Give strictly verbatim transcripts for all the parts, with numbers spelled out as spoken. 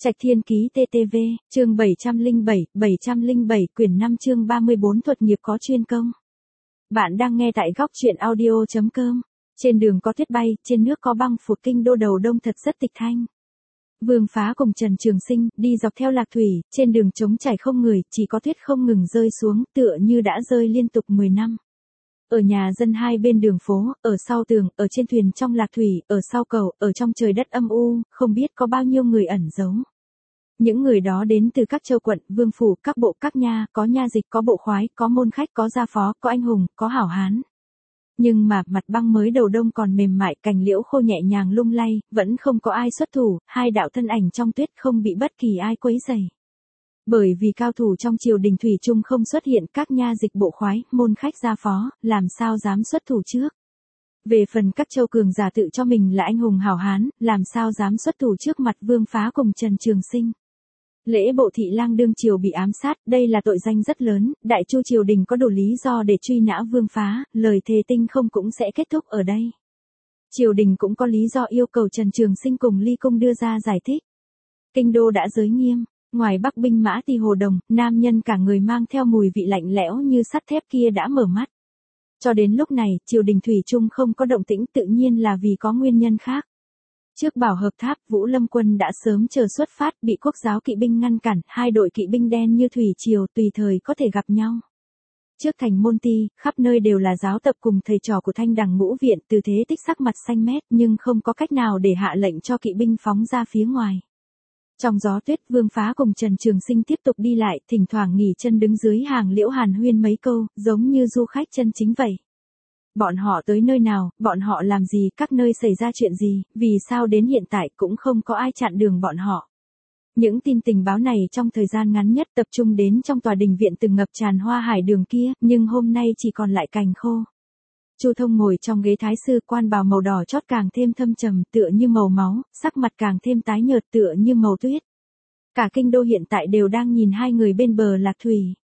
Trạch Thiên Ký tê tê vê, chương bảy trăm lẻ bảy, bảy trăm lẻ bảy quyển năm chương ba mươi bốn thuật nghiệp có chuyên công. Bạn đang nghe tại góc truyện audio chấm com. Trên đường có tuyết bay, trên nước có băng phụt, kinh đô đầu đông thật rất tịch thanh. Vương Phá cùng Trần Trường Sinh đi dọc theo lạc thủy, trên đường trống trải không người, chỉ có tuyết không ngừng rơi xuống, tựa như đã rơi liên tục mười năm. Ở nhà dân hai bên đường phố, ở sau tường, ở trên thuyền trong lạc thủy, ở sau cầu, ở trong trời đất âm u, không biết có bao nhiêu người ẩn giấu. Những người đó đến từ các châu quận, vương phủ, các bộ, các nha, có nha dịch, có bộ khoái, có môn khách, có gia phó, có anh hùng, có hảo hán. Nhưng mà, mặt băng mới đầu đông còn mềm mại, cành liễu khô nhẹ nhàng lung lay, vẫn không có ai xuất thủ, hai đạo thân ảnh trong tuyết không bị bất kỳ ai quấy rầy. Bởi vì cao thủ trong triều đình thủy chung không xuất hiện, các nha dịch, bộ khoái, môn khách, gia phó, làm sao dám xuất thủ trước. Về phần các châu cường giả tự cho mình là anh hùng hảo hán, làm sao dám xuất thủ trước mặt Vương Phá cùng Trần Trường Sinh. Lễ bộ thị lang đương triều bị ám sát, đây là tội danh rất lớn, đại chu triều đình có đủ lý do để truy nã Vương Phá, lời thề tinh không cũng sẽ kết thúc ở đây. Triều đình cũng có lý do yêu cầu Trần Trường Sinh cùng Ly Cung đưa ra giải thích. Kinh đô đã giới nghiêm, ngoài Bắc binh mã Ti Hồ Đồng, nam nhân cả người mang theo mùi vị lạnh lẽo như sắt thép kia đã mở mắt. Cho đến lúc này, triều đình thủy chung không có động tĩnh, tự nhiên là vì có nguyên nhân khác. Trước Bảo Hợp Tháp, Vũ Lâm quân đã sớm chờ xuất phát, bị quốc giáo kỵ binh ngăn cản, hai đội kỵ binh đen như thủy triều tùy thời có thể gặp nhau. Trước thành Môn Ti, khắp nơi đều là giáo tập cùng thầy trò của Thanh Đằng Ngũ Viện, Từ Thế Tích sắc mặt xanh mét nhưng không có cách nào để hạ lệnh cho kỵ binh phóng ra phía ngoài. Trong gió tuyết, Vương Phá cùng Trần Trường Sinh tiếp tục đi lại, thỉnh thoảng nghỉ chân đứng dưới hàng liễu hàn huyên mấy câu, giống như du khách chân chính vậy. Bọn họ tới nơi nào, bọn họ làm gì, các nơi xảy ra chuyện gì, vì sao đến hiện tại cũng không có ai chặn đường bọn họ. Những tin tình báo này trong thời gian ngắn nhất tập trung đến trong tòa đình viện từng ngập tràn hoa hải đường kia, nhưng hôm nay chỉ còn lại cành khô. Chu Thông ngồi trong ghế thái sư, quan bào màu đỏ chót càng thêm thâm trầm, tựa như màu máu, sắc mặt càng thêm tái nhợt, tựa như màu tuyết. Cả kinh đô hiện tại đều đang nhìn hai người bên bờ lạc thủy.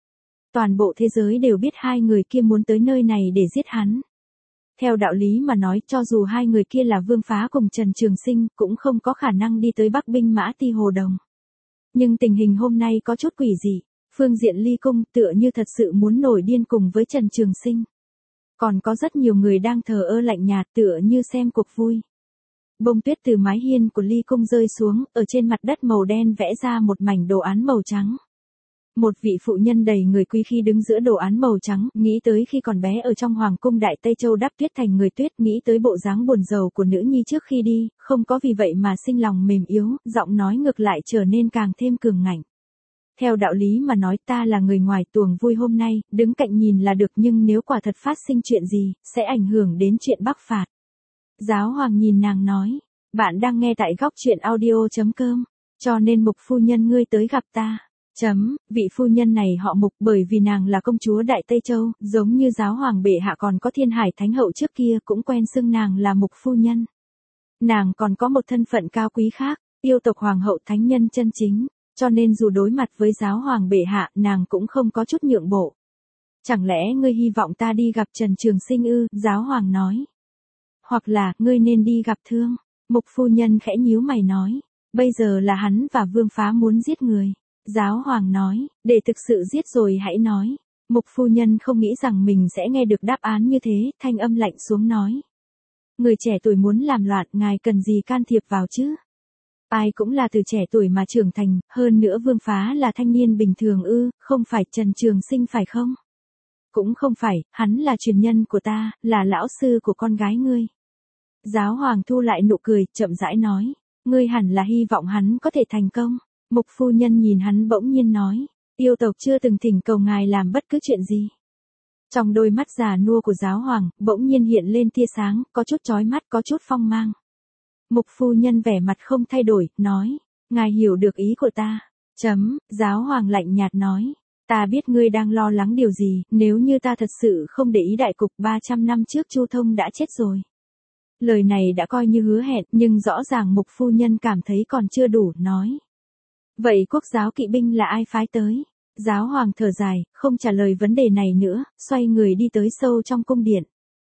Toàn bộ thế giới đều biết hai người kia muốn tới nơi này để giết hắn. Theo đạo lý mà nói, cho dù hai người kia là Vương Phá cùng Trần Trường Sinh, cũng không có khả năng đi tới Bắc binh mã Ti Hồ Đồng. Nhưng tình hình hôm nay có chút quỷ dị, phương diện Ly Cung tựa như thật sự muốn nổi điên cùng với Trần Trường Sinh. Còn có rất nhiều người đang thờ ơ lạnh nhạt, tựa như xem cuộc vui. Bông tuyết từ mái hiên của Ly Cung rơi xuống, ở trên mặt đất màu đen vẽ ra một mảnh đồ án màu trắng. Một vị phụ nhân đầy người quý khi đứng giữa đồ án màu trắng, nghĩ tới khi còn bé ở trong hoàng cung Đại Tây Châu đắp tuyết thành người tuyết, nghĩ tới bộ dáng buồn rầu của nữ nhi trước khi đi, không có vì vậy mà sinh lòng mềm yếu, giọng nói ngược lại trở nên càng thêm cường ngạnh. Theo đạo lý mà nói, ta là người ngoài, tuồng vui hôm nay, đứng cạnh nhìn là được, nhưng nếu quả thật phát sinh chuyện gì, sẽ ảnh hưởng đến chuyện Bắc phạt. Giáo hoàng nhìn nàng nói, bạn đang nghe tại góc truyện audio chấm com, cho nên Mục phu nhân ngươi tới gặp ta. Chấm, vị phu nhân này họ Mục bởi vì nàng là công chúa Đại Tây Châu, giống như giáo hoàng bệ hạ còn có Thiên Hải Thánh hậu trước kia cũng quen xưng nàng là Mục phu nhân. Nàng còn có một thân phận cao quý khác, yêu tộc hoàng hậu thánh nhân chân chính, cho nên dù đối mặt với giáo hoàng bệ hạ, nàng cũng không có chút nhượng bộ. Chẳng lẽ ngươi hy vọng ta đi gặp Trần Trường Sinh ư? Giáo hoàng nói. Hoặc là, ngươi nên đi gặp Thương. Mục phu nhân khẽ nhíu mày nói, bây giờ là hắn và Vương Phá muốn giết người. Giáo hoàng nói, để thực sự giết rồi hãy nói. Mục phu nhân không nghĩ rằng mình sẽ nghe được đáp án như thế, thanh âm lạnh xuống nói. Người trẻ tuổi muốn làm loạn, ngài cần gì can thiệp vào chứ? Ai cũng là từ trẻ tuổi mà trưởng thành, hơn nữa Vương Phá là thanh niên bình thường ư, không phải Trần Trường Sinh phải không? Cũng không phải, hắn là truyền nhân của ta, là lão sư của con gái ngươi. Giáo hoàng thu lại nụ cười, chậm rãi nói, ngươi hẳn là hy vọng hắn có thể thành công. Mục phu nhân nhìn hắn bỗng nhiên nói, yêu tộc chưa từng thỉnh cầu ngài làm bất cứ chuyện gì. Trong đôi mắt già nua của giáo hoàng, bỗng nhiên hiện lên tia sáng, có chút chói mắt, có chút phong mang. Mục phu nhân vẻ mặt không thay đổi, nói, ngài hiểu được ý của ta. Chấm, giáo hoàng lạnh nhạt nói, ta biết ngươi đang lo lắng điều gì, nếu như ta thật sự không để ý đại cục, ba trăm năm trước Chu Thông đã chết rồi. Lời này đã coi như hứa hẹn, nhưng rõ ràng mục phu nhân cảm thấy còn chưa đủ, nói. Vậy quốc giáo kỵ binh là ai phái tới? Giáo hoàng thở dài, không trả lời vấn đề này nữa, xoay người đi tới sâu trong cung điện.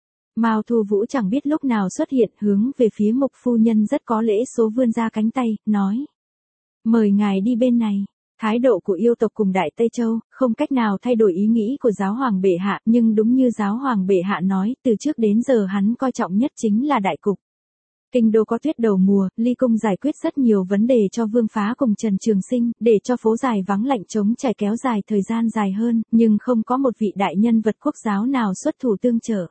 Mao Thu Vũ chẳng biết lúc nào xuất hiện, hướng về phía mục phu nhân rất có lễ số vươn ra cánh tay, nói. Mời ngài đi bên này. Thái độ của yêu tộc cùng Đại Tây Châu, không cách nào thay đổi ý nghĩ của giáo hoàng bệ hạ, nhưng đúng như giáo hoàng bệ hạ nói, từ trước đến giờ hắn coi trọng nhất chính là đại cục. Kinh đô có tuyết đầu mùa, ly cung giải quyết rất nhiều vấn đề cho Vương Phá cùng Trần Trường Sinh, để cho phố dài vắng lạnh trống trải kéo dài thời gian dài hơn, nhưng không có một vị đại nhân vật quốc giáo nào xuất thủ tương trợ.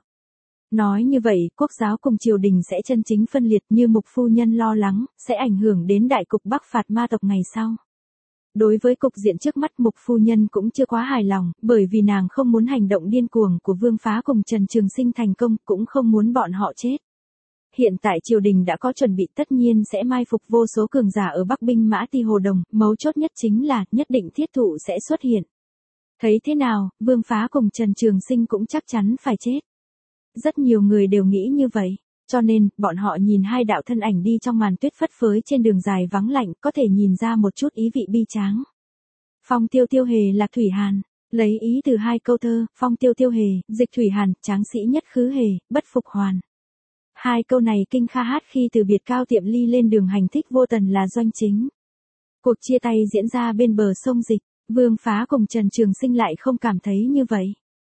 Nói như vậy, quốc giáo cùng triều đình sẽ chân chính phân liệt như Mục phu nhân lo lắng, sẽ ảnh hưởng đến đại cục Bắc phạt ma tộc ngày sau. Đối với cục diện trước mắt Mục phu nhân cũng chưa quá hài lòng, bởi vì nàng không muốn hành động điên cuồng của Vương Phá cùng Trần Trường Sinh thành công, cũng không muốn bọn họ chết. Hiện tại triều đình đã có chuẩn bị tất nhiên sẽ mai phục vô số cường giả ở Bắc binh mã Ti Hồ Đồng, mấu chốt nhất chính là nhất định thiết thụ sẽ xuất hiện. Thấy thế nào, Vương Phá cùng Trần Trường Sinh cũng chắc chắn phải chết. Rất nhiều người đều nghĩ như vậy, cho nên, bọn họ nhìn hai đạo thân ảnh đi trong màn tuyết phất phới trên đường dài vắng lạnh, có thể nhìn ra một chút ý vị bi tráng. Phong tiêu tiêu hề là Thủy Hàn, lấy ý từ hai câu thơ, phong tiêu tiêu hề, dịch Thủy Hàn, tráng sĩ nhất khứ hề, bất phục hoàn. Hai câu này kinh kha hát khi từ biệt Cao Tiệm Ly lên đường hành thích vô tần là doanh chính. Cuộc chia tay diễn ra bên bờ sông Dịch, Vương Phá cùng Trần Trường Sinh lại không cảm thấy như vậy.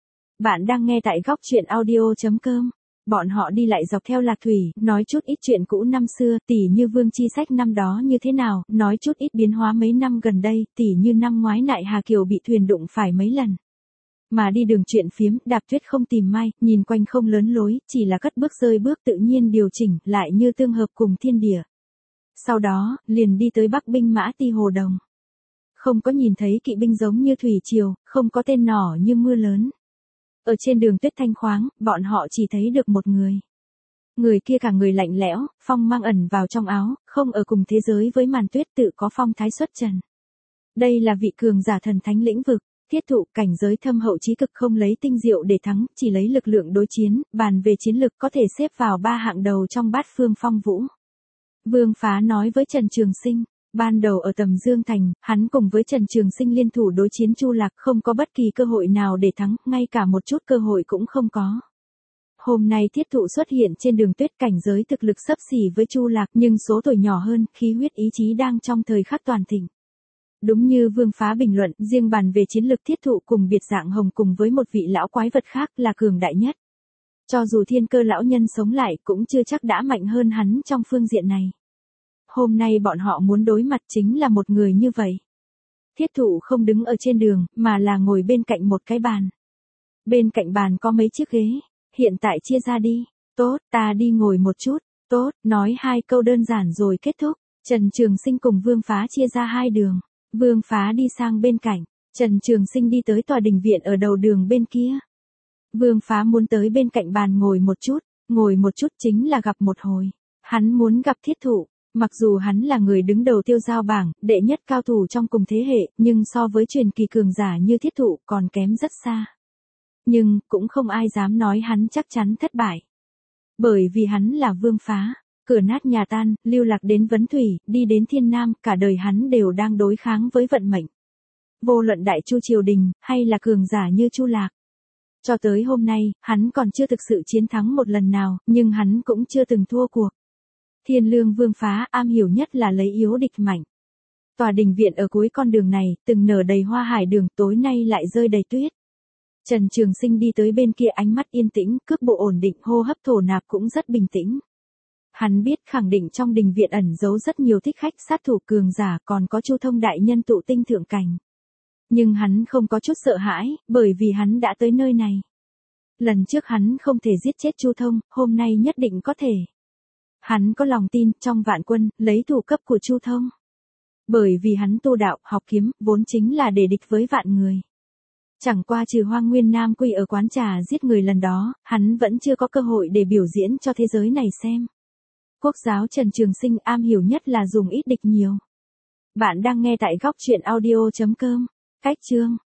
Bạn đang nghe tại góc truyện audio chấm com. Bọn họ đi lại dọc theo Lạc Thủy, nói chút ít chuyện cũ năm xưa, tỉ như Vương Chi Sách năm đó như thế nào, nói chút ít biến hóa mấy năm gần đây, tỉ như năm ngoái Nại Hà Kiều bị thuyền đụng phải mấy lần. Mà đi đường chuyện phiếm, đạp tuyết không tìm mai, nhìn quanh không lớn lối, chỉ là cất bước rơi bước tự nhiên điều chỉnh, lại như tương hợp cùng thiên địa. Sau đó, liền đi tới Bắc binh mã Ti Hồ Đồng. Không có nhìn thấy kỵ binh giống như thủy triều, không có tên nỏ như mưa lớn. Ở trên đường tuyết thanh khoáng, bọn họ chỉ thấy được một người. Người kia cả người lạnh lẽo, phong mang ẩn vào trong áo, không ở cùng thế giới với màn tuyết tự có phong thái xuất trần. Đây là vị cường giả thần thánh lĩnh vực, thiết thụ cảnh giới thâm hậu trí cực, không lấy tinh diệu để thắng, chỉ lấy lực lượng đối chiến, bàn về chiến lực có thể xếp vào ba hạng đầu trong bát phương phong vũ. Vương Phá nói với Trần Trường Sinh. Ban đầu ở Tầm Dương Thành, hắn cùng với Trần Trường Sinh liên thủ đối chiến Chu Lạc, không có bất kỳ cơ hội nào để thắng, ngay cả một chút cơ hội cũng không có. Hôm nay thiết thụ xuất hiện trên đường tuyết, cảnh giới thực lực xấp xỉ với Chu Lạc, nhưng số tuổi nhỏ hơn, khí huyết ý chí đang trong thời khắc toàn thịnh. Đúng như Vương Phá bình luận, riêng bàn về chiến lực thiết thụ cùng biệt dạng hồng cùng với một vị lão quái vật khác là cường đại nhất. Cho dù thiên cơ lão nhân sống lại cũng chưa chắc đã mạnh hơn hắn trong phương diện này. Hôm nay bọn họ muốn đối mặt chính là một người như vậy. Thiết thụ không đứng ở trên đường, mà là ngồi bên cạnh một cái bàn. Bên cạnh bàn có mấy chiếc ghế, hiện tại chia ra đi. Tốt, ta đi ngồi một chút. Tốt, nói hai câu đơn giản rồi kết thúc. Trần Trường Sinh cùng Vương Phá chia ra hai đường. Vương Phá đi sang bên cạnh, Trần Trường Sinh đi tới tòa đình viện ở đầu đường bên kia. Vương Phá muốn tới bên cạnh bàn ngồi một chút, ngồi một chút chính là gặp một hồi. Hắn muốn gặp thiết thụ. Mặc dù hắn là người đứng đầu tiêu giao bảng, đệ nhất cao thủ trong cùng thế hệ, nhưng so với truyền kỳ cường giả như thiết thụ còn kém rất xa. Nhưng, cũng không ai dám nói hắn chắc chắn thất bại. Bởi vì hắn là Vương Phá, cửa nát nhà tan, lưu lạc đến Vấn Thủy, đi đến Thiên Nam, cả đời hắn đều đang đối kháng với vận mệnh. Vô luận đại chu triều đình, hay là cường giả như Chu Lạc. Cho tới hôm nay, hắn còn chưa thực sự chiến thắng một lần nào, nhưng hắn cũng chưa từng thua cuộc. Thiên Lương Vương Phá am hiểu nhất là lấy yếu địch mạnh. Tòa đình viện ở cuối con đường này, từng nở đầy hoa hải đường, tối nay lại rơi đầy tuyết. Trần Trường Sinh đi tới bên kia, ánh mắt yên tĩnh, cước bộ ổn định, hô hấp thổ nạp cũng rất bình tĩnh. Hắn biết khẳng định trong đình viện ẩn giấu rất nhiều thích khách, sát thủ cường giả, còn có Chu Thông đại nhân tụ tinh thượng cảnh. Nhưng hắn không có chút sợ hãi, bởi vì hắn đã tới nơi này. Lần trước hắn không thể giết chết Chu Thông, hôm nay nhất định có thể. Hắn có lòng tin, trong vạn quân, lấy thủ cấp của Chu Thông. Bởi vì hắn tu đạo, học kiếm, vốn chính là để địch với vạn người. Chẳng qua trừ Hoang Nguyên Nam Quy ở quán trà giết người lần đó, hắn vẫn chưa có cơ hội để biểu diễn cho thế giới này xem. Quốc giáo Trần Trường Sinh am hiểu nhất là dùng ít địch nhiều. Bạn đang nghe tại góc truyện audio chấm com. Cách chương